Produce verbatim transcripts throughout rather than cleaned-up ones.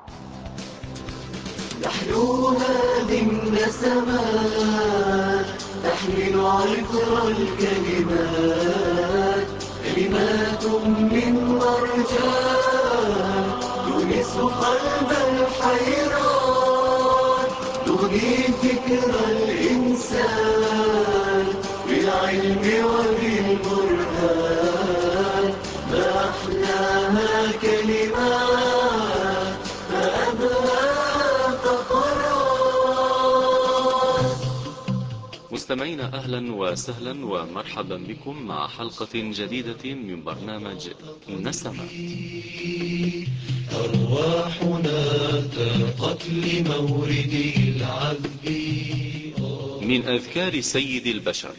نحلوها بالنسمات تحمل عطر الكلمات، كلمات من مرجان تونس قلب الحيران، تغني فكر الإنسان بالعلم وبالبرهان. ما أحلاها كلمات، ما أبهاها فقرات. مستمعين أهلا وسهلا ومرحبا بكم مع حلقة جديدة من برنامج نسمات. أرواحنا تاقت لمورد العذب من أذكار سيد البشر.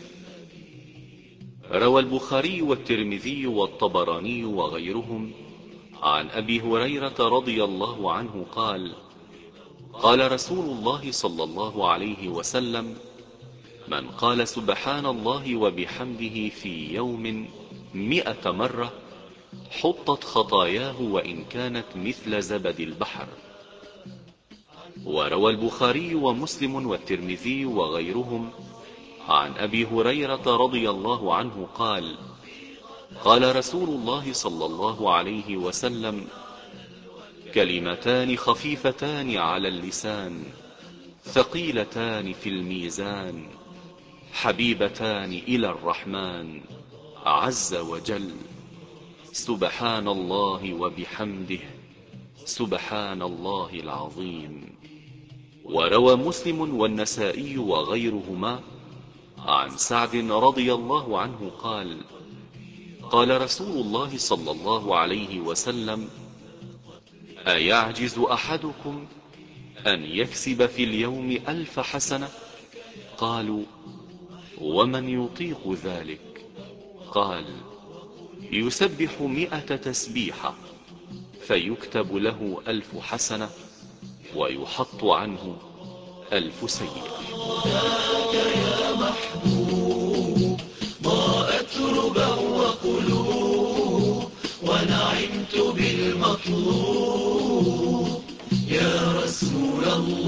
روى البخاري والترمذي والطبراني وغيرهم عن أبي هريرة رضي الله عنه قال: قال رسول الله صلى الله عليه وسلم: من قال سبحان الله وبحمده في يوم مئة مرة حطت خطاياه وإن كانت مثل زبد البحر. وروى البخاري ومسلم والترمذي وغيرهم عن أبي هريرة رضي الله عنه قال: قال رسول الله صلى الله عليه وسلم: كلمتان خفيفتان على اللسان ثقيلتان في الميزان حبيبتان إلى الرحمن عز وجل، سبحان الله وبحمده سبحان الله العظيم. وروى مسلم والنسائي وغيرهما عن سعد رضي الله عنه قال: قال رسول الله صلى الله عليه وسلم: أيعجز أحدكم أن يكسب في اليوم ألف حسنة؟ قالوا: ومن يطيق ذلك؟ قال: يسبح مئة تسبيحة فيكتب له ألف حسنة ويحط عنه ألف سيئة. هناك يا محبوب ضاءت ربا وقلوب، ونعمت بالمطلوب يا رسول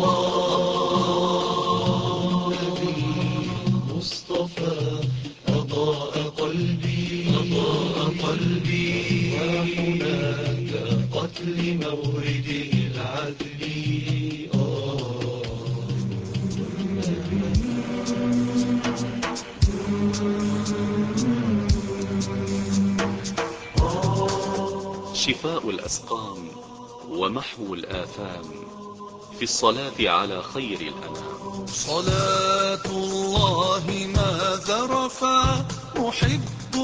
الله. نبي مصطفى أضاء قلبي أضاء قلبي، وهناك قتل مورد العذب. شفاء الأسقام ومحو الآثام في الصلاة على خير الأنام. صلاة الله ما ذرفا محب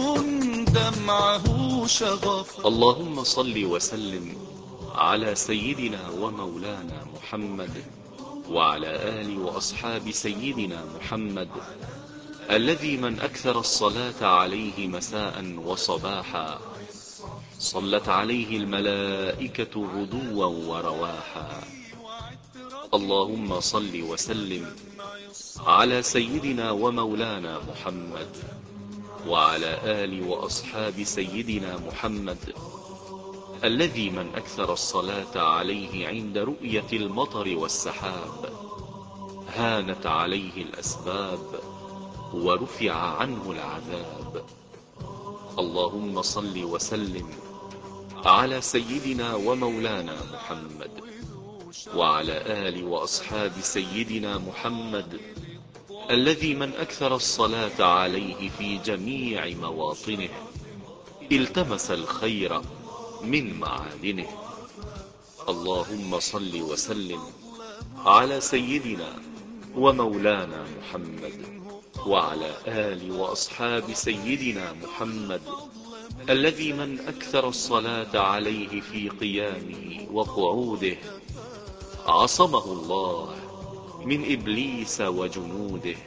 دمعه شغفا. اللهم صل وسلم على سيدنا ومولانا محمد وعلى آل وأصحاب سيدنا محمد، الذي من أكثر الصلاة عليه مساء وصباحا صلت عليه الملائكة غدوا ورواحا. اللهم صل وسلم على سيدنا ومولانا محمد وعلى آل وأصحاب سيدنا محمد، الذي من أكثر الصلاة عليه عند رؤية المطر والسحاب هانت عليه الأسباب ورفع عنه العذاب. اللهم صل وسلم على سيدنا ومولانا محمد وعلى آل وأصحاب سيدنا محمد، الذي من أكثر الصلاة عليه في جميع مواطنه التمس الخير من معادنه. اللهم صل وسلم على سيدنا ومولانا محمد وعلى آل وأصحاب سيدنا محمد، الذي من أكثر الصلاة عليه في قيامه وقعوده عصمه الله من إبليس وجنوده.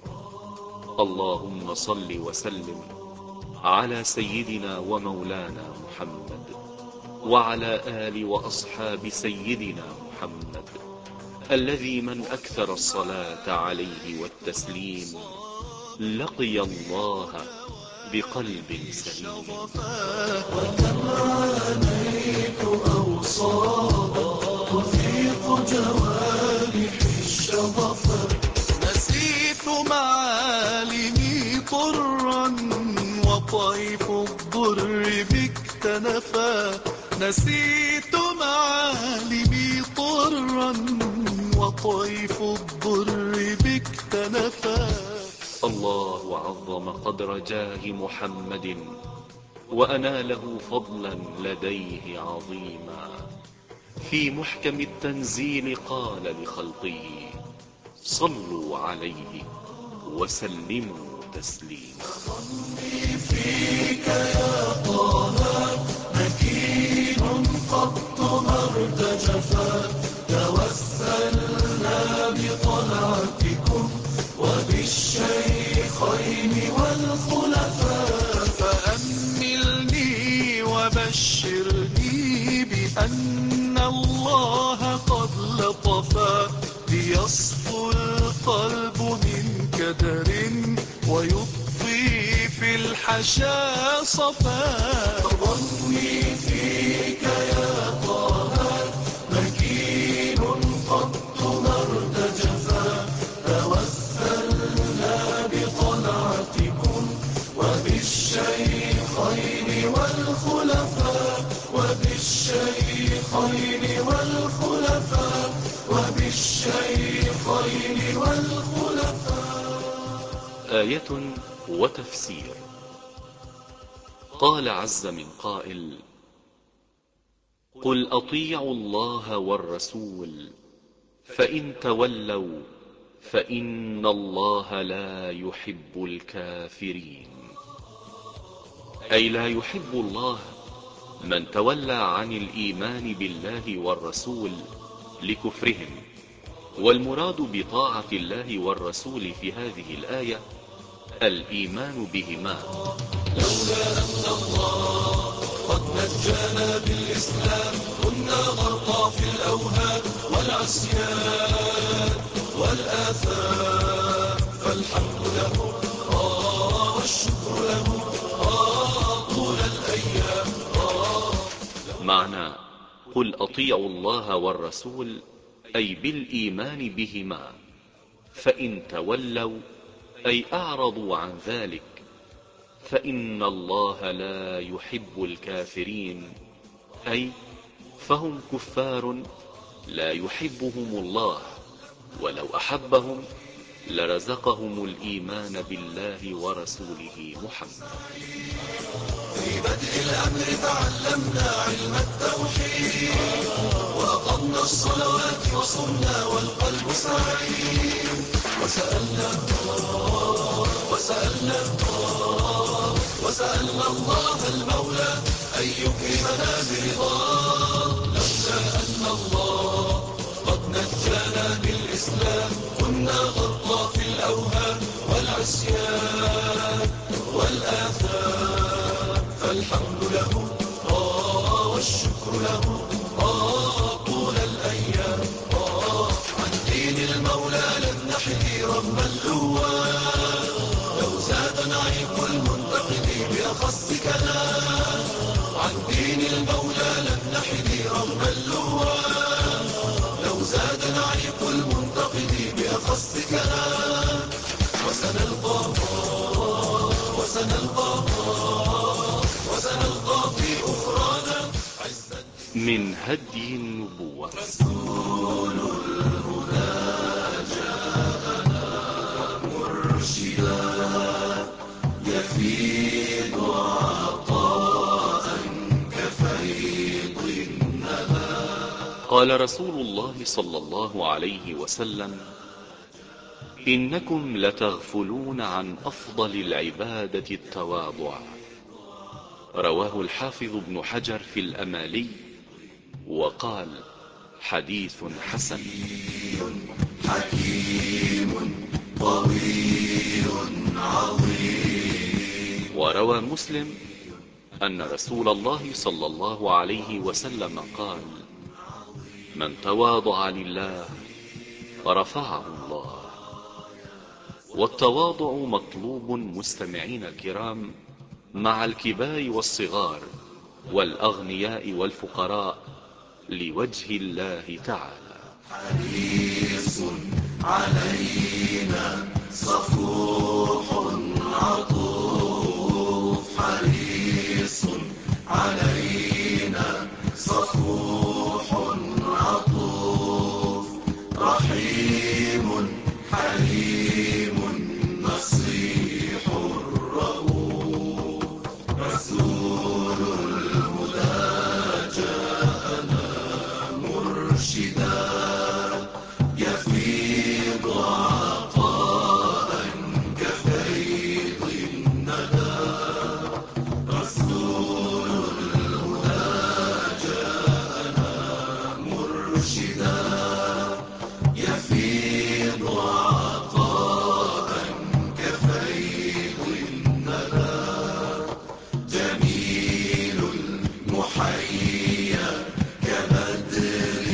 اللهم صل وسلم على سيدنا ومولانا محمد وعلى آل وأصحاب سيدنا محمد، الذي من أكثر الصلاة عليه والتسليم لقي الله بقلب سليم. وكم عانيت أوصابا صفا، نسيت معالمي طرا وطيف الضر بك تنفى. الله عظم قدر جاه محمد وأناله فضلا لديه عظيما. في محكم التنزيل قال لخلقه صلوا عليه وسلموا تسليما. ظني فيك يا طه مكين قط ما ارتجفا، توسلنا بطلعتكم وبالشيخين والخلفاء. فأملني وبشرني بأن الله قد لطفا، ليصفو القلب من كدر ويضفي في الحشا صفا. ظني فيك يا طه مكين قط ما ارتجفا، توسلنا بطلعتكم وبالشيخين والخلفاء وبالشيخين والخلفاء وبالشيخين والخلفاء. آية وتفسير. قال عز من قائل قل أطيعوا الله والرسول فإن تولوا فإن الله لا يحب الكافرين. أي لا يحب الله من تولى عن الإيمان بالله والرسول لكفرهم. والمراد بطاعة الله والرسول في هذه الآية الإيمان بهما. لولا أن الله قد نجانا بالإسلام كنا غرقا في الأوهام والعصيان والآثام، فالحمد له آه والشكر له آه طول الأيام آه. معنى قل أطيعوا الله والرسول أي بالإيمان بهما، فإن تولوا أي أعرضوا عن ذلك فإن الله لا يحب الكافرين، أي فهم كفار لا يحبهم الله، ولو أحبهم لرزقهم الإيمان بالله ورسوله محمد. في بدء الأمر تعلمنا علم التوحيد وأقمنا الصلوات وصمنا والقلب سعيد، وسألنا الله وسألنا الله وسألنا الله المولى أن يكرمنا برضاه. لولا أن الله قد نجانا بالإسلام كنا غرقا في الأوهام والعصيان والآثام، فالحمد له آه والشكر له آه طول الأيام آه. عن دين المولى لن نحكي رغم اللوان، لو زاد نعيق المنتقد بأخص كلام. عن دين المولى لن نحكي رغم اللوان، لو زاد نعيق المنتقد بأخص كلام. وسنلقى وسنلقى وسنلقى في أخرانا عزا. من هدي النبوة. رسول الهدى جاءنا مرشدا يفيض عطاء كفيض النبات. قال رسول الله صلى الله عليه وسلم إنكم لتغفلون عن أفضل العبادة التواضع. رواه الحافظ ابن حجر في الأمالي وقال حديث حسن. حكيم طويل عظيم. وروى مسلم أن رسول الله صلى الله عليه وسلم قال من تواضع لله رفعه الله. والتواضع مطلوب مستمعين الكرام مع الكبار والصغار والأغنياء والفقراء لوجه الله تعالى. حريص علينا صفوح عطوف، حريص علينا رحيم حليم نصيح رؤوف رسول الهدى جاءنا مرشدا يفيض عطاء كفيض الندى رسول الهدى جاءنا مرشدا يفيض عطاء كفيض الندى جميل المحيا كبدر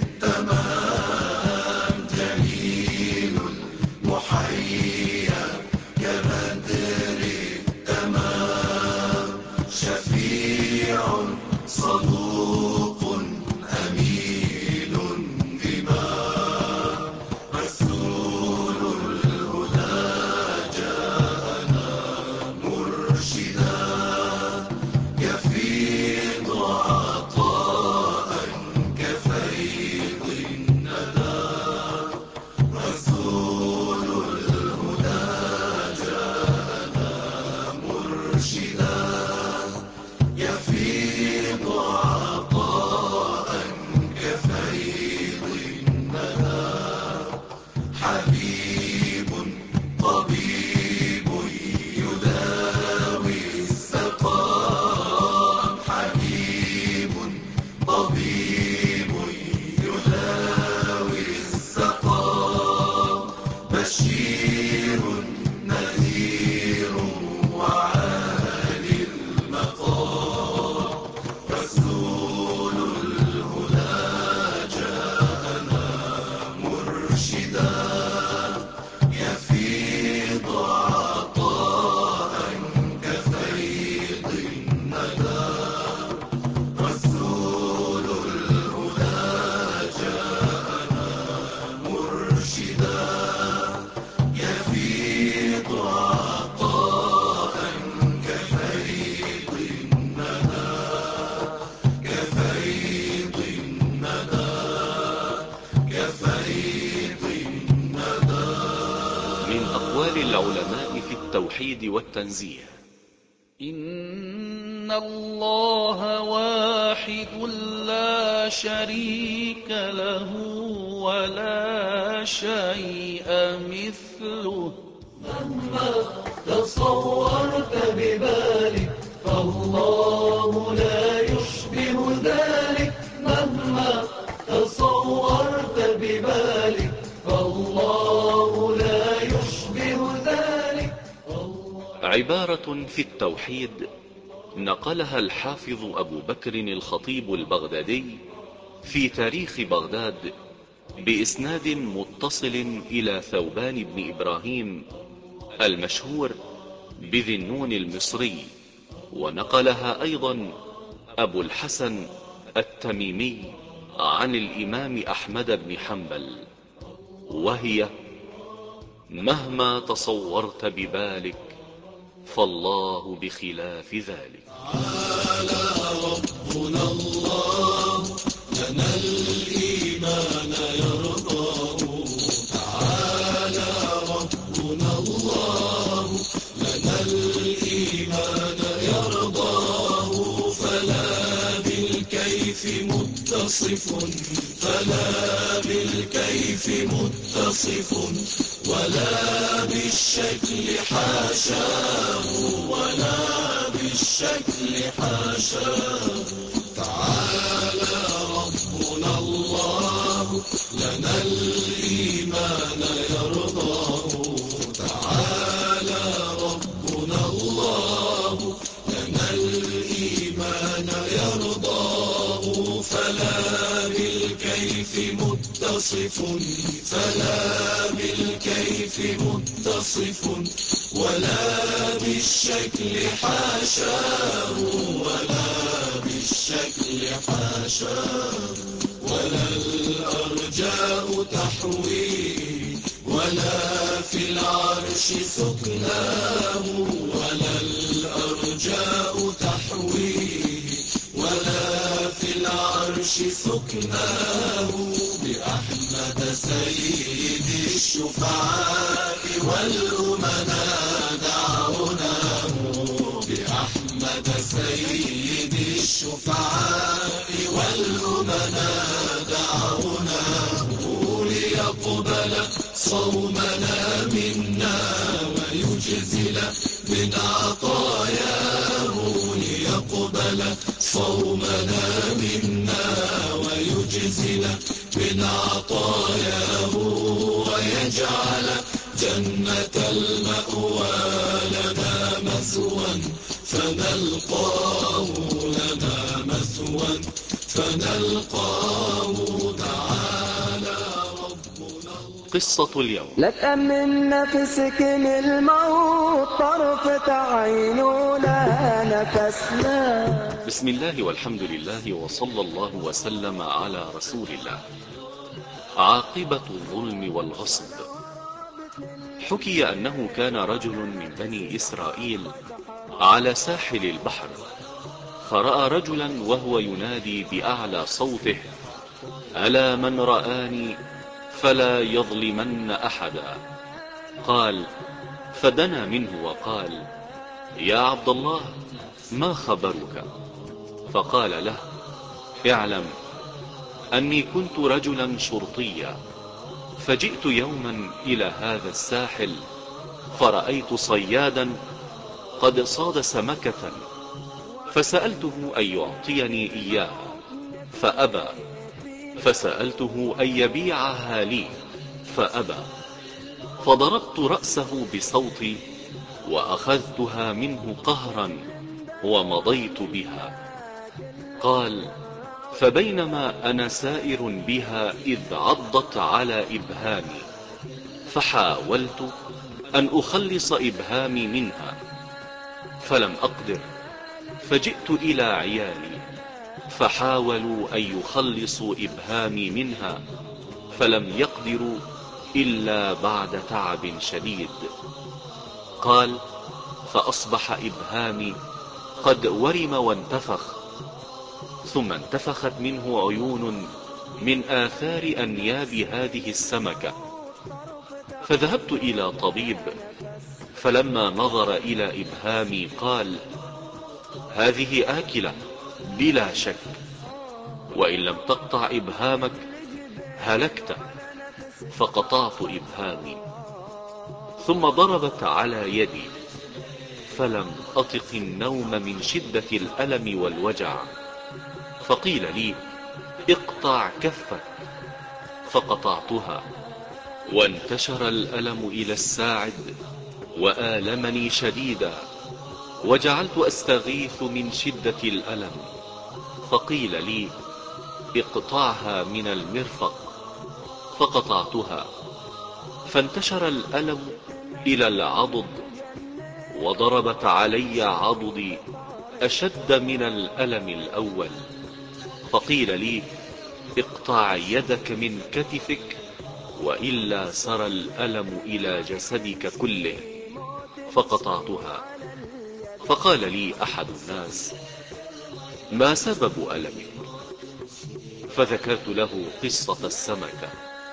التمام جميل المحيا كبدر التمام شفيع صدوق أمين إمام رسول الهدى جاءنا مرشدا يفيض عطاء كفيض الندى رسول الهدى جاءنا مرشدا يفيض عطاء كفيض الندى حبيب طبيب يداوي السقام حبيب طبيب يداوي السقام بشير نذير وعالي المقام رسول الهدى جاءنا مرشدا يفيض عطاء كفيض الندى رسول الهدى جاءنا مرشدا يفيض عطاء كفيض الندى كفيض الندى كفيض الندى من أقوال العلماء في التوحيد والتنزيه: إن الله واحد لا شريك له ولا شيء مثله مهما تصورت ببالك فالله لا يشبه ذلك مهما تصورت ببالك فالله لا يشبه ذلك عبارة في التوحيد نقلها الحافظ أبو بكر الخطيب البغدادي في تاريخ بغداد بإسناد متصل إلى ثوبان بن إبراهيم المشهور بذي النون المصري، ونقلها أيضا أبو الحسن التميمي عن الإمام أحمد بن حنبل، وهي: مهما تصورت ببالك فالله بخلاف ذلك. تعالى ربنا الله لنا الإيمان يرضاه تعالى ربنا الله لنا الإيمان يرضاه فلا بالكيف متصف فلا بالكيف متصف ولا بالشكل حاشاه ولا بالشكل حاشاه تعالى ربنا الله لنا الإيمان يرضاه تعالى ربنا الله لنا الإيمان يرضاه فلا بالكيف متصف فلا بالكيف متصف ولا بالشكل حاشاه ولا بالشكل حاشاه ولا الأرجاء تحويه ولا في العرش سكناه ولا الأرجاء تحويه ولا في العرش العرش سكناه بأحمد سيد الشفعاء والأمناء دعوناه بأحمد سيد الشفعاء والأمناء دعوناه ليقبل صومنا منا ويجزل من عطاياه ليقبل صومنا منا ويجزل من عطاياه ويجعل جنة المأوى لنا مثوى فنلقاه لنا مثوى فنلقاه تعالى ربنا. قصة اليوم. لا تأمن نفسك من الموت طرفة عين ولا نفسنا. بسم الله والحمد لله وصلى الله وسلم على رسول الله. عاقبة الظلم والغصب. حكي أنه كان رجل من بني إسرائيل على ساحل البحر، فرأى رجلا وهو ينادي بأعلى صوته: ألا من رآني فلا يظلمن أحدا. قال: فدنا منه وقال: يا عبد الله، ما خبرك؟ فقال له: اعلم أني كنت رجلا شرطيا، فجئت يوما إلى هذا الساحل فرأيت صيادا قد صاد سمكة، فسألته أن يعطيني إياها فأبى، فسألته أن يبيعها لي فأبى، فضربت رأسه بصوتي وأخذتها منه قهرا ومضيت بها. قال: فبينما أنا سائر بها إذ عضت على إبهامي، فحاولت أن أخلص إبهامي منها فلم أقدر، فجئت إلى عيالي فحاولوا أن يخلصوا إبهامي منها فلم يقدروا إلا بعد تعب شديد. قال: فأصبح إبهامي قد ورم وانتفخ، ثم انتفخت منه عيون من آثار أنياب هذه السمكة، فذهبت إلى طبيب، فلما نظر إلى إبهامي قال: هذه آكلة بلا شك، وإن لم تقطع إبهامك هلكت. فقطعت إبهامي، ثم ضربت على يدي، فلم أطق النوم من شدة الألم والوجع، فقيل لي: اقطع كفك، فقطعتها، وانتشر الألم إلى الساعد وآلمني شديدا، وجعلت أستغيث من شدة الألم، فقيل لي: اقطعها من المرفق، فقطعتها، فانتشر الألم إلى العضد، وضربت علي عضدي أشد من الألم الأول، فقيل لي: اقطع يدك من كتفك وإلا سرى الألم إلى جسدك كله، فقطعتها. فقال لي أحد الناس: ما سبب ألمك؟ فذكرت له قصة السمكة،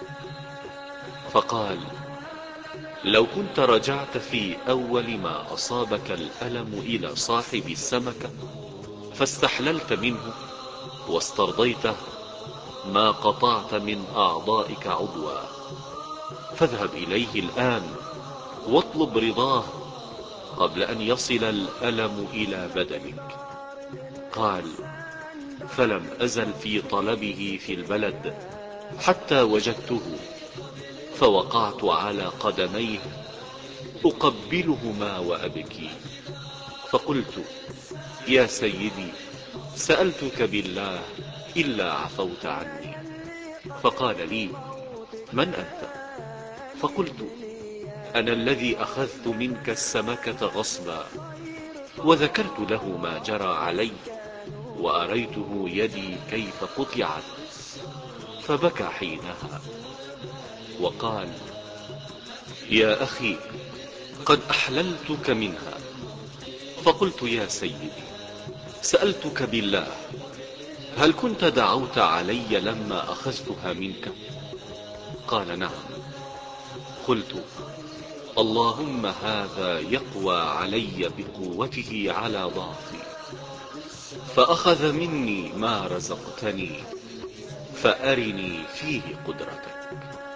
فقال: لو كنت رجعت في أول ما أصابك الألم إلى صاحب السمكة فاستحللت منه واسترضيته ما قطعت من أعضائك عضوا، فاذهب إليه الآن واطلب رضاه قبل أن يصل الألم إلى بدنك. قال: فلم أزل في طلبه في البلد حتى وجدته، فوقعت على قدميه أقبلهما وأبكي، فقلت: يا سيدي، سألتك بالله إلا عفوت عني. فقال لي: من أنت؟ فقلت: أنا الذي أخذت منك السمكة غصبا. وذكرت له ما جرى علي، وأريته يدي كيف قطعت، فبكى حينها وقال: يا أخي، قد أحللتك منها. فقلت: يا سيدي، سألتك بالله هل كنت دعوت علي لما أخذتها منك؟ قال نعم. قلت اللهم هذا يقوى علي بقوته على ضعفي، فأخذ مني ما رزقتني، فأرني فيه قدرتك.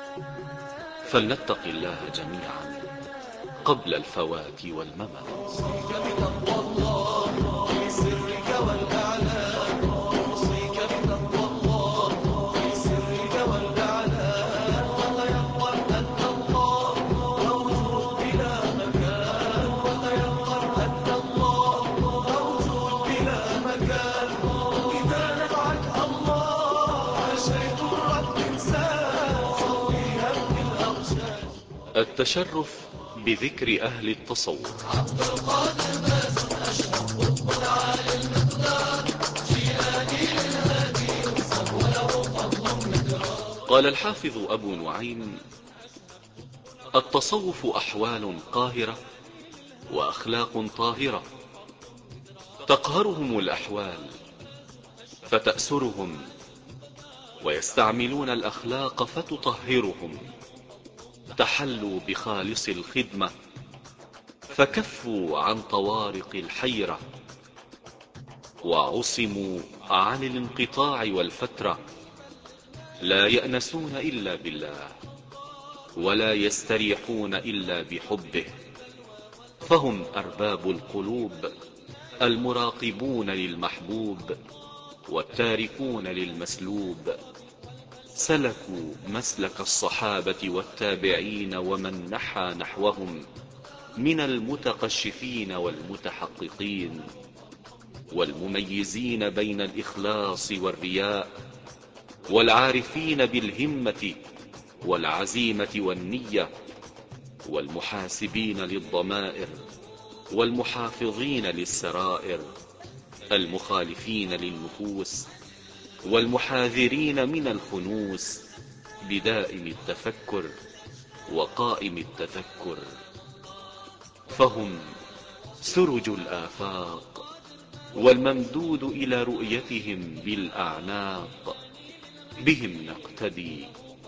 فلنتق الله جميعا قبل الفوات والممات. التشرف بذكر أهل التصوف. قال الحافظ أبو نعيم: التصوف أحوال قاهرة وأخلاق طاهرة، تقهرهم الأحوال فتأسرهم، ويستعملون الأخلاق فتطهرهم. تحلوا بخالص الخدمة فكفوا عن طوارق الحيرة، وعصموا عن الانقطاع والفترة. لا يأنسون إلا بالله، ولا يستريحون إلا بحبه، فهم أرباب القلوب المراقبون للمحبوب والتاركون للمسلوب. سلكوا مسلك الصحابة والتابعين ومن نحى نحوهم من المتقشفين والمتحققين، والمميزين بين الإخلاص والرياء، والعارفين بالهمة والعزيمة والنية، والمحاسبين للضمائر والمحافظين للسرائر، المخالفين للنفوس والمحاذرين من الخنوس، بدائم التفكر وقائم التذكر. فهم سرج الآفاق والممدود إلى رؤيتهم بالأعناق. بهم نقتدي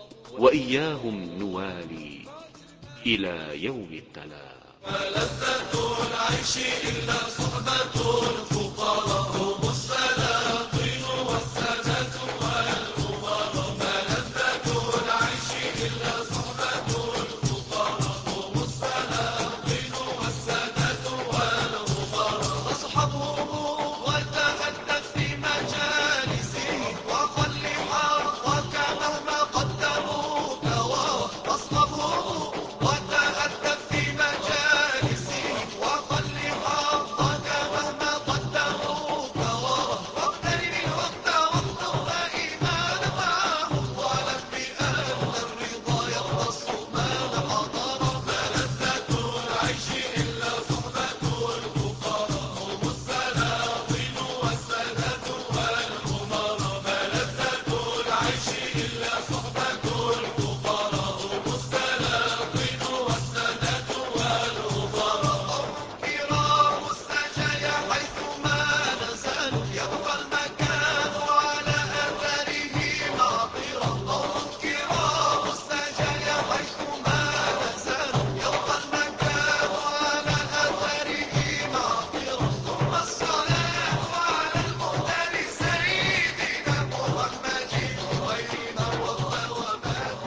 وإياهم نوالي إلى يوم التلاق. ما لذة العيش إلا صحبة الفقراء، هم السلاطين والسادة والأمراء. ما لذة العيش إلا صحبة الفقراء، هم السلاطين والسادة والأمراء. أصحابهم وتأدب في مجالسهم، وخل حظك مهما قدموك. واصحابهم وتأدب في مجالسهم، وخل حظك مهما قدموك. واغتنم الوقت واطلب إيمان معهم، واعلم بأن الرضا يختص من حضر. ما لذة العيش إلا صحبة الفقراء، هم السلاطين والسادة والأمراء. ما لذة العيش إلا صحبة الفقراء، هم السلاطين والسادة والأمراء. كرام السجايا حيثما نزلوا، يبقى المكان على أثره معطرا. قوم كرام السجايا حيثما نزلوا، يبقى المكان على أثره معطرا. ثم الصلاة على المختار سيدنا محمد خير والثوابت.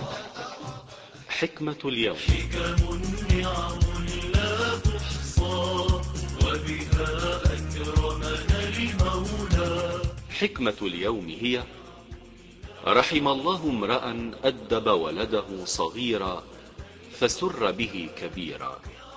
حكمة اليوم. حكم نعم لا تحصى، وبها أكرمنا المولى. حكمة اليوم هي: رحم الله امرأ أدب ولده صغيرا فسر به كبيرا.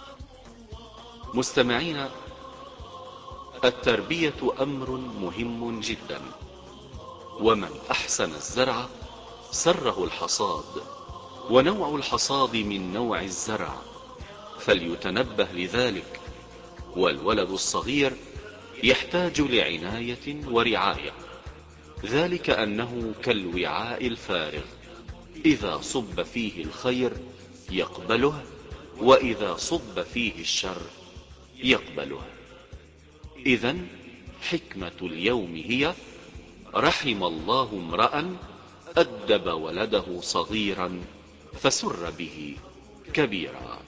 مستمعين، التربية أمر مهم جدا، ومن أحسن الزرع سره الحصاد، ونوع الحصاد من نوع الزرع، فليتنبه لذلك. والولد الصغير يحتاج لعناية ورعاية، ذلك أنه كالوعاء الفارغ، إذا صب فيه الخير يقبله، وإذا صب فيه الشر يقبله. إذن حكمة اليوم هي: رحم الله امرأ أدب ولده صغيرا فسر به كبيرا.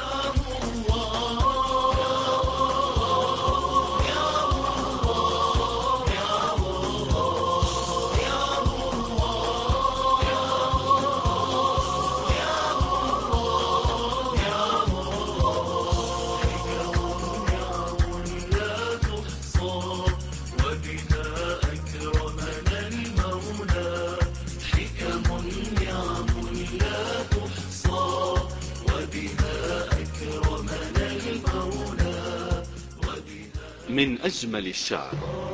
من أجمل الشعر: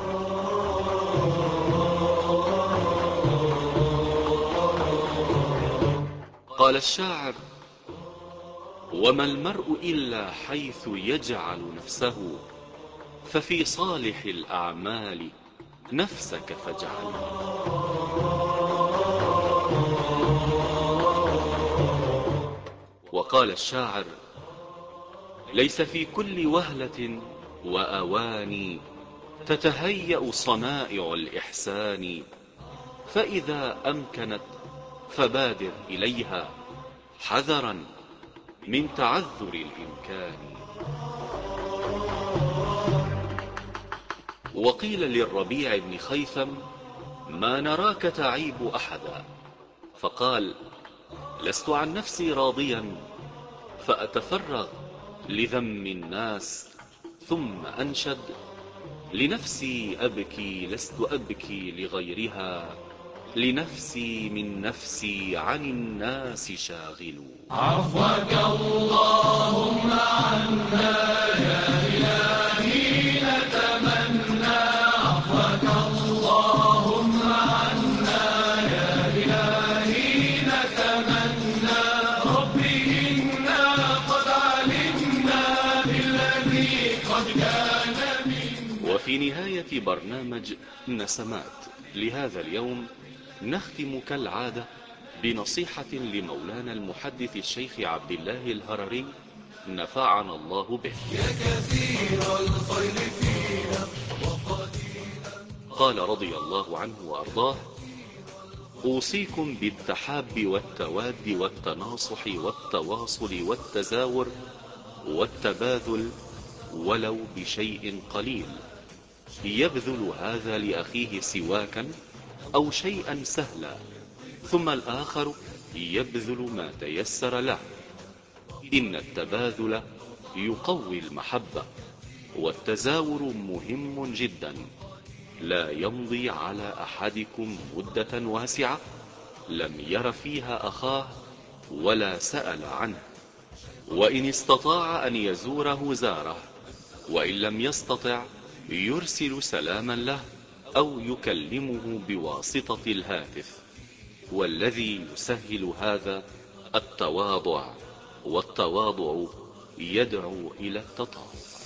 قال الشاعر: وما المرء إلا حيث يجعل نفسه، ففي صالح الأعمال نفسك فاجعل. وقال الشاعر: ليس في كل وهلة وأواني تتهيأ صنائع الإحسان، فإذا أمكنت فبادر إليها حذرا من تعذر الإمكان. وقيل للربيع بن خيثم: ما نراك تعيب أحدا، فقال: لست عن نفسي راضيا فأتفرغ لذم الناس، ثم أنشد: لنفسي أبكي لست أبكي لغيرها، لنفسي من نفسي عن الناس شاغل. عفوك اللهم عنا يا إلهي نتمنى، عفوك اللهم عنا يا إلهي نتمنى، ربي إنا قد علمنا بالذي قد كان منا. وفي نهاية برنامج نسمات لهذا اليوم نختم كالعادة بنصيحة لمولانا المحدث الشيخ عبد الله الهرري نفعنا الله به. يا كثير الخير فينا وقليلا. قال رضي الله عنه وأرضاه: أوصيكم بالتحاب والتواد والتناصح والتواصل والتزاور والتباذل ولو بشيء قليل، يبذل هذا لأخيه سواكا أو شيئا سهلا، ثم الآخر يبذل ما تيسر له. إن التباذل يقوي المحبة، والتزاور مهم جدا. لا يمضي على أحدكم مدة واسعة لم ير فيها أخاه ولا سأل عنه، وإن استطاع أن يزوره زاره، وإن لم يستطع يرسل سلاما له أو يكلمه بواسطة الهاتف. والذي يسهل هذا التواضع، والتواضع يدعو إلى التطاف.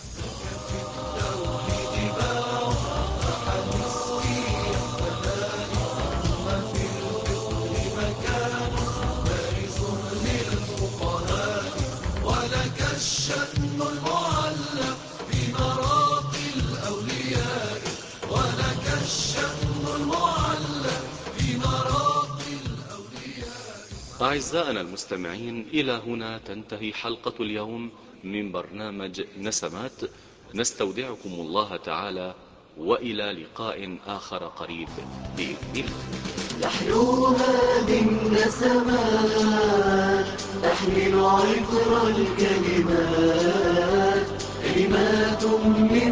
ولك الشأن المعلى بمراقي الأولياء، ولك الشأن المعلى بمراقي الأولياء. أعزائنا المستمعين، إلى هنا تنتهي حلقة اليوم من برنامج نسمات. نستودعكم الله تعالى، وإلى لقاء آخر قريب بإذن الله. تحلو هذه النسمات تحمل عطر الكلمات، كلمات من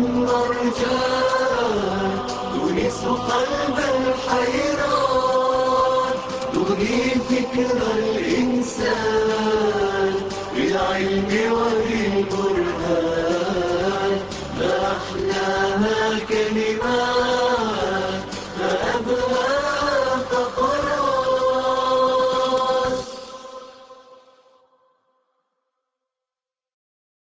مرجان تونس قلب الحيران، تغني فكر